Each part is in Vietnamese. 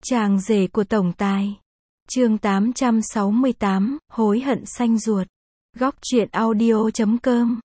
Chàng rể của tổng tài. Chương 868, hối hận xanh ruột. Góc truyện audio.com.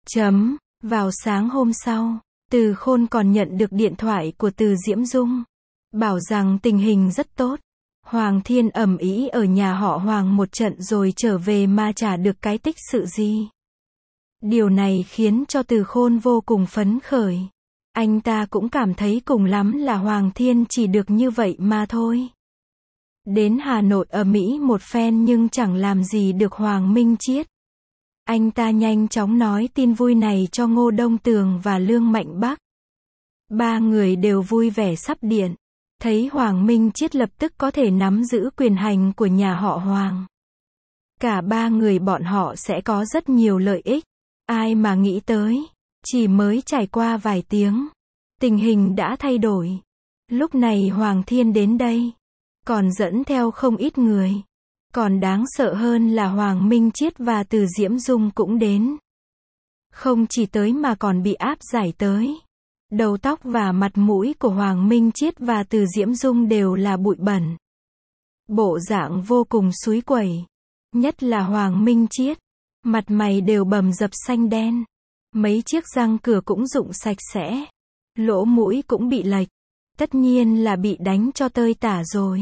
Vào sáng hôm sau, Từ Khôn còn nhận được điện thoại của Từ Diễm Dung. Bảo rằng tình hình rất tốt. Hoàng Thiên ầm ĩ ở nhà họ Hoàng một trận rồi trở về mà chả được cái tích sự gì. Điều này khiến cho Từ Khôn vô cùng phấn khởi. Anh ta cũng cảm thấy cùng lắm là Hoàng Thiên chỉ được như vậy mà thôi. Đến Hà Nội ở Mỹ một phen nhưng chẳng làm gì được Hoàng Minh Chiết. Anh ta nhanh chóng nói tin vui này cho Ngô Đông Tường và Lương Mạnh Bắc. Ba người đều vui vẻ sắp điện. Thấy Hoàng Minh Chiết lập tức có thể nắm giữ quyền hành của nhà họ Hoàng. Cả ba người bọn họ sẽ có rất nhiều lợi ích. Ai mà nghĩ tới. Chỉ mới trải qua vài tiếng. Tình hình đã thay đổi. Lúc này Hoàng Thiên đến đây. Còn dẫn theo không ít người. Còn đáng sợ hơn là Hoàng Minh Chiết và Từ Diễm Dung cũng đến. Không chỉ tới mà còn bị áp giải tới. Đầu tóc và mặt mũi của Hoàng Minh Chiết và Từ Diễm Dung đều là bụi bẩn. Bộ dạng vô cùng xúi quẩy. Nhất là Hoàng Minh Chiết. Mặt mày đều bầm dập xanh đen. Mấy chiếc răng cửa cũng rụng sạch sẽ. Lỗ mũi cũng bị lệch. Tất nhiên là bị đánh cho tơi tả rồi.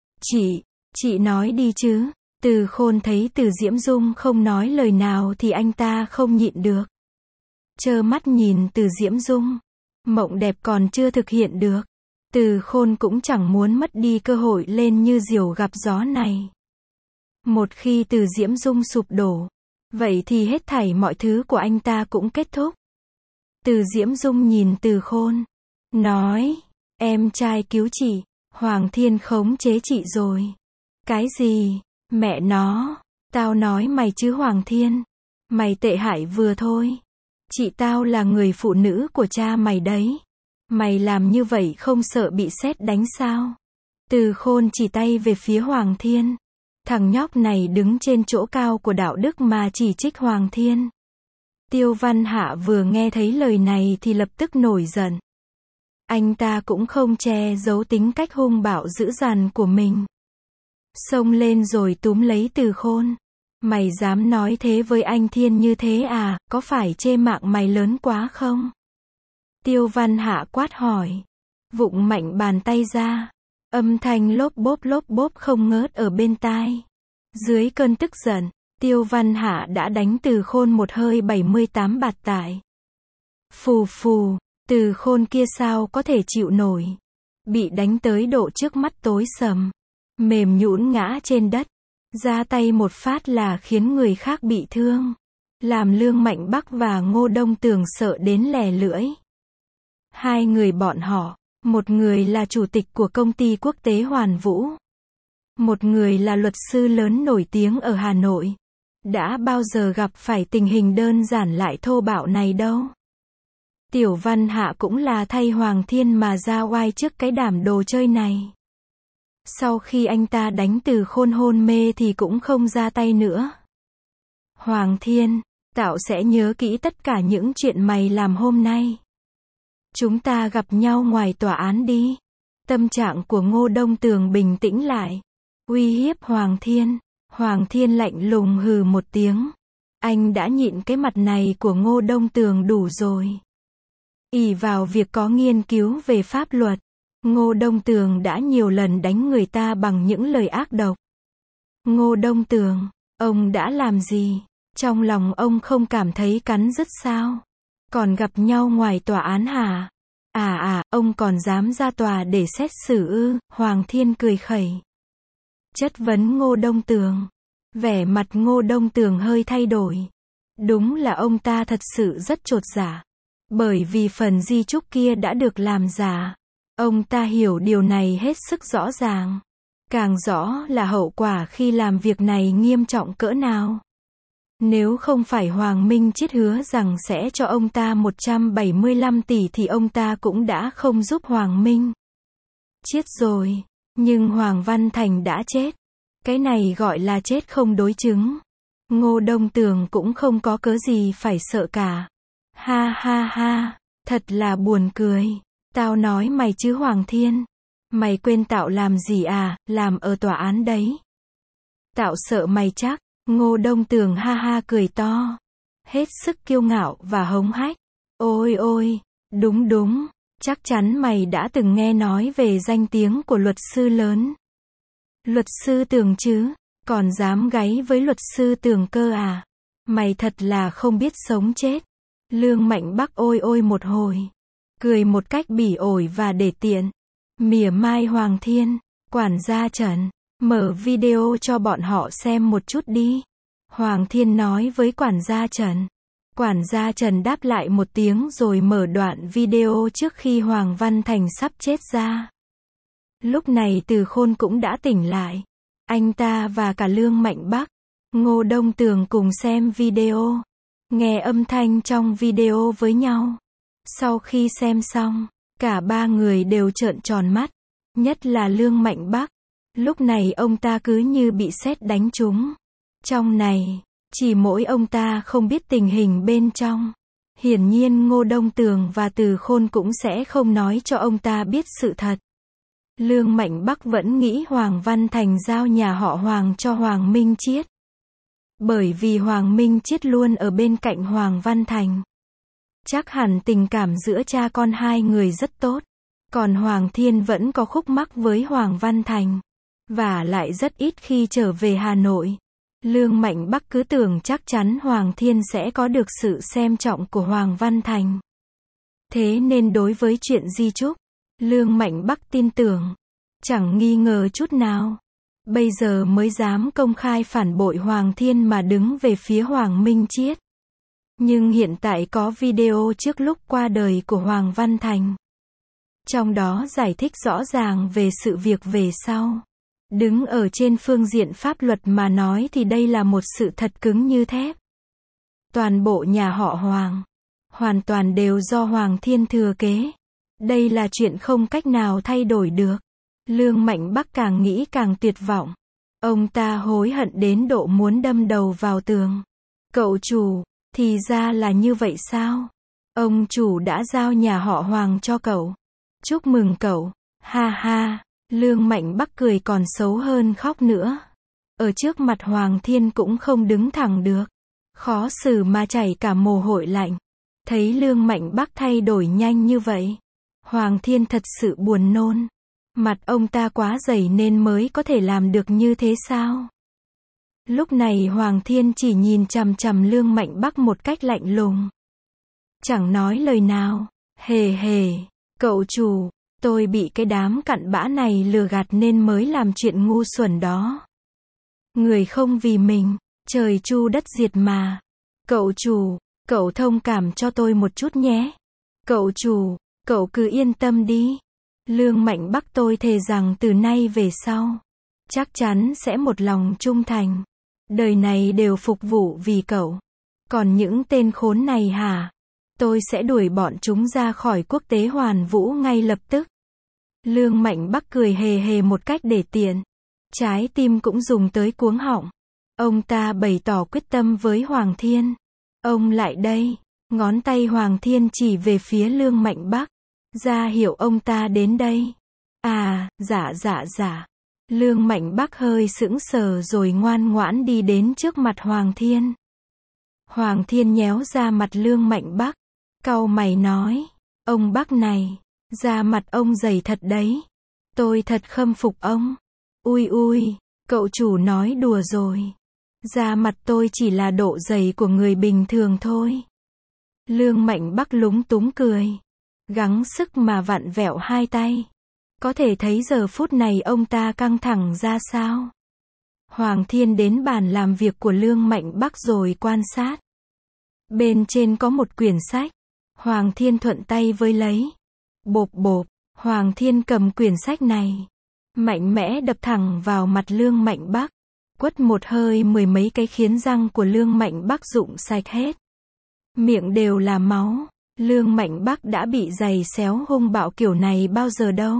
Chị nói đi chứ. Từ Khôn thấy Từ Diễm Dung không nói lời nào thì anh ta không nhịn được. Trơ mắt nhìn Từ Diễm Dung. Mộng đẹp còn chưa thực hiện được. Từ Khôn cũng chẳng muốn mất đi cơ hội lên như diều gặp gió này. Một khi Từ Diễm Dung sụp đổ, vậy thì hết thảy mọi thứ của anh ta cũng kết thúc. Từ Diễm Dung nhìn Từ Khôn. Nói, em trai cứu chị, Hoàng Thiên khống chế chị rồi. Cái gì? Mẹ nó, tao nói mày chứ Hoàng Thiên. Mày tệ hại vừa thôi. Chị tao là người phụ nữ của cha mày đấy. Mày làm như vậy không sợ bị sét đánh sao? Từ Khôn chỉ tay về phía Hoàng Thiên. Thằng nhóc này đứng trên chỗ cao của đạo đức mà chỉ trích Hoàng Thiên. Tiêu Văn Hạ vừa nghe thấy lời này thì lập tức nổi giận. Anh ta cũng không che giấu tính cách hung bạo dữ dằn của mình. Xông lên rồi túm lấy Từ Khôn. Mày dám nói thế với anh Thiên như thế à, có phải chê mạng mày lớn quá không? Tiêu Văn Hạ quát hỏi. Vụng mạnh bàn tay ra. Âm thanh lốp bốp không ngớt ở bên tai. Dưới cơn tức giận, Tiêu Văn Hạ đã đánh Từ Khôn một hơi 78 bạt tải. Phù phù, Từ Khôn kia sao có thể chịu nổi. Bị đánh tới độ trước mắt tối sầm. Mềm nhũn ngã trên đất. Ra tay một phát là khiến người khác bị thương. Làm Lương Mạnh Bắc và Ngô Đông Tường sợ đến lè lưỡi. Hai người bọn họ. Một người là chủ tịch của công ty quốc tế Hoàn Vũ. Một người là luật sư lớn nổi tiếng ở Hà Nội. Đã bao giờ gặp phải tình hình đơn giản lại thô bạo này đâu. Tiểu Văn Hạ cũng là thay Hoàng Thiên mà ra oai trước cái đám đồ chơi này. Sau khi anh ta đánh Từ Khôn hôn mê thì cũng không ra tay nữa. Hoàng Thiên, tao sẽ nhớ kỹ tất cả những chuyện mày làm hôm nay. Chúng ta gặp nhau ngoài tòa án đi. Tâm trạng của Ngô Đông Tường bình tĩnh lại. Uy hiếp Hoàng Thiên. Hoàng Thiên lạnh lùng hừ một tiếng. Anh đã nhịn cái mặt này của Ngô Đông Tường đủ rồi. Ỷ vào việc có nghiên cứu về pháp luật, Ngô Đông Tường đã nhiều lần đánh người ta bằng những lời ác độc. Ngô Đông Tường, ông đã làm gì? Trong lòng ông không cảm thấy cắn rứt sao? Còn gặp nhau ngoài tòa án hả? Ông còn dám ra tòa để xét xử ư? Hoàng Thiên cười khẩy. Chất vấn Ngô Đông Tường. Vẻ mặt Ngô Đông Tường hơi thay đổi. Đúng là ông ta thật sự rất chột dạ. Bởi vì phần di chúc kia đã được làm giả. Ông ta hiểu điều này hết sức rõ ràng. Càng rõ là hậu quả khi làm việc này nghiêm trọng cỡ nào. Nếu không phải Hoàng Minh Chiết hứa rằng sẽ cho ông ta 175 tỷ thì ông ta cũng đã không giúp Hoàng Minh Chiết rồi. Nhưng Hoàng Văn Thành đã chết. Cái này gọi là chết không đối chứng. Ngô Đông Tường cũng không có cớ gì phải sợ cả. Ha ha ha, thật là buồn cười. Tao nói mày chứ Hoàng Thiên. Mày quên tao làm gì à, làm ở tòa án đấy. Tao sợ mày chắc. Ngô Đông Tường ha ha cười to. Hết sức kiêu ngạo và hống hách. Ôi ôi, đúng đúng, chắc chắn mày đã từng nghe nói về danh tiếng của luật sư lớn. Luật sư Tường chứ, còn dám gáy với luật sư Tường cơ à? Mày thật là không biết sống chết. Lương Mạnh Bắc ôi ôi một hồi. Cười một cách bỉ ổi và để tiện. Mỉa mai Hoàng Thiên, quản gia Trần, mở video cho bọn họ xem một chút đi. Hoàng Thiên nói với quản gia Trần. Quản gia Trần đáp lại một tiếng rồi mở đoạn video trước khi Hoàng Văn Thành sắp chết ra. Lúc này Từ Khôn cũng đã tỉnh lại. Anh ta và cả Lương Mạnh Bắc, Ngô Đông Tường cùng xem video. Nghe âm thanh trong video với nhau. Sau khi xem xong, cả ba người đều trợn tròn mắt. Nhất là Lương Mạnh Bắc. Lúc này ông ta cứ như bị sét đánh trúng. Trong này, chỉ mỗi ông ta không biết tình hình bên trong. Hiển nhiên Ngô Đông Tường và Từ Khôn cũng sẽ không nói cho ông ta biết sự thật. Lương Mạnh Bắc vẫn nghĩ Hoàng Văn Thành giao nhà họ Hoàng cho Hoàng Minh Chiết. Bởi vì Hoàng Minh Chiết luôn ở bên cạnh Hoàng Văn Thành. Chắc hẳn tình cảm giữa cha con hai người rất tốt. Còn Hoàng Thiên vẫn có khúc mắc với Hoàng Văn Thành. Và lại rất ít khi trở về Hà Nội. Lương Mạnh Bắc cứ tưởng chắc chắn Hoàng Thiên sẽ có được sự xem trọng của Hoàng Văn Thành. Thế nên đối với chuyện di chúc, Lương Mạnh Bắc tin tưởng. Chẳng nghi ngờ chút nào. Bây giờ mới dám công khai phản bội Hoàng Thiên mà đứng về phía Hoàng Minh Chiết. Nhưng hiện tại có video trước lúc qua đời của Hoàng Văn Thành. Trong đó giải thích rõ ràng về sự việc về sau. Đứng ở trên phương diện pháp luật mà nói thì đây là một sự thật cứng như thép. Toàn bộ nhà họ Hoàng, hoàn toàn đều do Hoàng Thiên thừa kế. Đây là chuyện không cách nào thay đổi được. Lương Mạnh Bắc càng nghĩ càng tuyệt vọng. Ông ta hối hận đến độ muốn đâm đầu vào tường. Cậu chủ, thì ra là như vậy sao? Ông chủ đã giao nhà họ Hoàng cho cậu. Chúc mừng cậu. Ha ha. Lương Mạnh Bắc cười còn xấu hơn khóc nữa. Ở trước mặt Hoàng Thiên cũng không đứng thẳng được. Khó xử mà chảy cả mồ hôi lạnh. Thấy Lương Mạnh Bắc thay đổi nhanh như vậy. Hoàng Thiên thật sự buồn nôn. Mặt ông ta quá dày nên mới có thể làm được như thế sao? Lúc này Hoàng Thiên chỉ nhìn chằm chằm Lương Mạnh Bắc một cách lạnh lùng. Chẳng nói lời nào. Hề hề, cậu chủ. Tôi bị cái đám cặn bã này lừa gạt nên mới làm chuyện ngu xuẩn đó. Người không vì mình, trời chu đất diệt mà. Cậu chủ, cậu thông cảm cho tôi một chút nhé. Cậu chủ, cậu cứ yên tâm đi. Lương Mạnh Bắc tôi thề rằng từ nay về sau, chắc chắn sẽ một lòng trung thành. Đời này đều phục vụ vì cậu. Còn những tên khốn này hả? Tôi sẽ đuổi bọn chúng ra khỏi quốc tế Hoàn Vũ ngay lập tức. Lương Mạnh Bắc cười hề hề một cách để tiện. Trái tim cũng dùng tới cuống họng. Ông ta bày tỏ quyết tâm với Hoàng Thiên. Ông lại đây. Ngón tay Hoàng Thiên chỉ về phía Lương Mạnh Bắc. Ra hiệu ông ta đến đây. À, dạ. Lương Mạnh Bắc hơi sững sờ rồi ngoan ngoãn đi đến trước mặt Hoàng Thiên. Hoàng Thiên nhéo ra mặt Lương Mạnh Bắc. Cau mày nói. Ông Bắc này. Da mặt ông dày thật đấy. Tôi thật khâm phục ông. Ui, cậu chủ nói đùa rồi. Da mặt tôi chỉ là độ dày của người bình thường thôi. Lương Mạnh Bắc lúng túng cười. Gắng sức mà vặn vẹo hai tay. Có thể thấy giờ phút này ông ta căng thẳng ra sao. Hoàng Thiên đến bàn làm việc của Lương Mạnh Bắc rồi quan sát. Bên trên có một quyển sách. Hoàng Thiên thuận tay với lấy. Bộp, Hoàng Thiên cầm quyển sách này. Mạnh mẽ đập thẳng vào mặt Lương Mạnh Bắc. Quất một hơi mười mấy cái khiến răng của Lương Mạnh Bắc rụng sạch hết. Miệng đều là máu. Lương Mạnh Bắc đã bị giày xéo hung bạo kiểu này bao giờ đâu.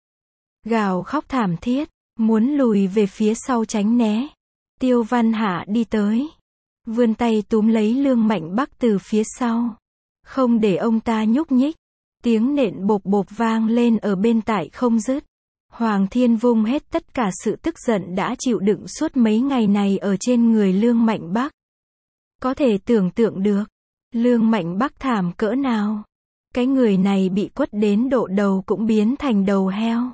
Gào khóc thảm thiết. Muốn lùi về phía sau tránh né. Tiêu Văn Hạ đi tới. Vươn tay túm lấy Lương Mạnh Bắc từ phía sau. Không để ông ta nhúc nhích. Tiếng nện bộp vang lên ở bên tai không dứt. Hoàng Thiên vung hết tất cả sự tức giận đã chịu đựng suốt mấy ngày này ở trên người Lương Mạnh Bắc. Có thể tưởng tượng được, Lương Mạnh Bắc thảm cỡ nào. Cái người này bị quất đến độ đầu cũng biến thành đầu heo.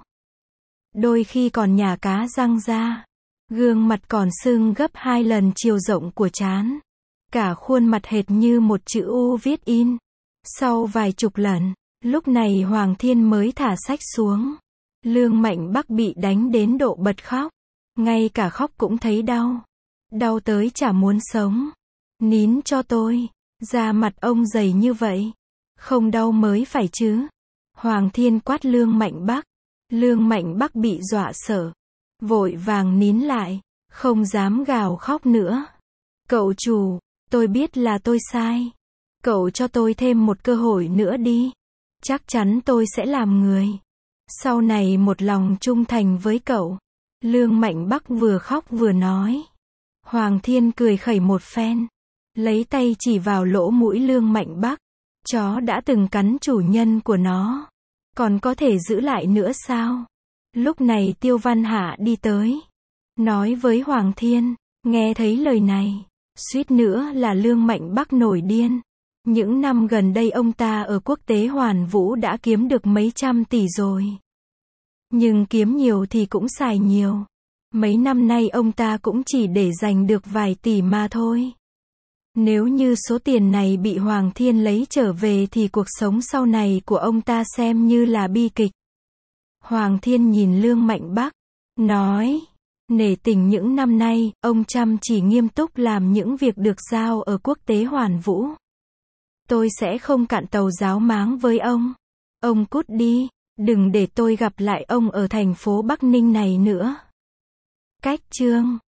Đôi khi còn nhả cá răng ra. Gương mặt còn sưng gấp 2 lần chiều rộng của trán. Cả khuôn mặt hệt như một chữ U viết in. Sau vài chục lần, lúc này Hoàng Thiên mới thả sách xuống. Lương Mạnh Bắc bị đánh đến độ bật khóc. Ngay cả khóc cũng thấy đau. Đau tới chả muốn sống. Nín cho tôi. Da mặt ông dày như vậy. Không đau mới phải chứ. Hoàng Thiên quát Lương Mạnh Bắc. Lương Mạnh Bắc bị dọa sợ. Vội vàng nín lại. Không dám gào khóc nữa. Cậu chủ, tôi biết là tôi sai. Cậu cho tôi thêm một cơ hội nữa đi. Chắc chắn tôi sẽ làm người. Sau này một lòng trung thành với cậu. Lương Mạnh Bắc vừa khóc vừa nói. Hoàng Thiên cười khẩy một phen. Lấy tay chỉ vào lỗ mũi Lương Mạnh Bắc. Chó đã từng cắn chủ nhân của nó. Còn có thể giữ lại nữa sao? Lúc này Tiêu Văn Hạ đi tới. Nói với Hoàng Thiên. Nghe thấy lời này. Suýt nữa là Lương Mạnh Bắc nổi điên. Những năm gần đây ông ta ở quốc tế Hoàn Vũ đã kiếm được mấy trăm tỷ rồi. Nhưng kiếm nhiều thì cũng xài nhiều. Mấy năm nay ông ta cũng chỉ để dành được vài tỷ mà thôi. Nếu như số tiền này bị Hoàng Thiên lấy trở về thì cuộc sống sau này của ông ta xem như là bi kịch. Hoàng Thiên nhìn Lương Mạnh Bắc, nói, nể tình những năm nay, ông chăm chỉ nghiêm túc làm những việc được giao ở quốc tế Hoàn Vũ. Tôi sẽ không cạn tàu giáo máng với ông. Ông cút đi, đừng để tôi gặp lại ông ở thành phố Bắc Ninh này nữa. Cách chương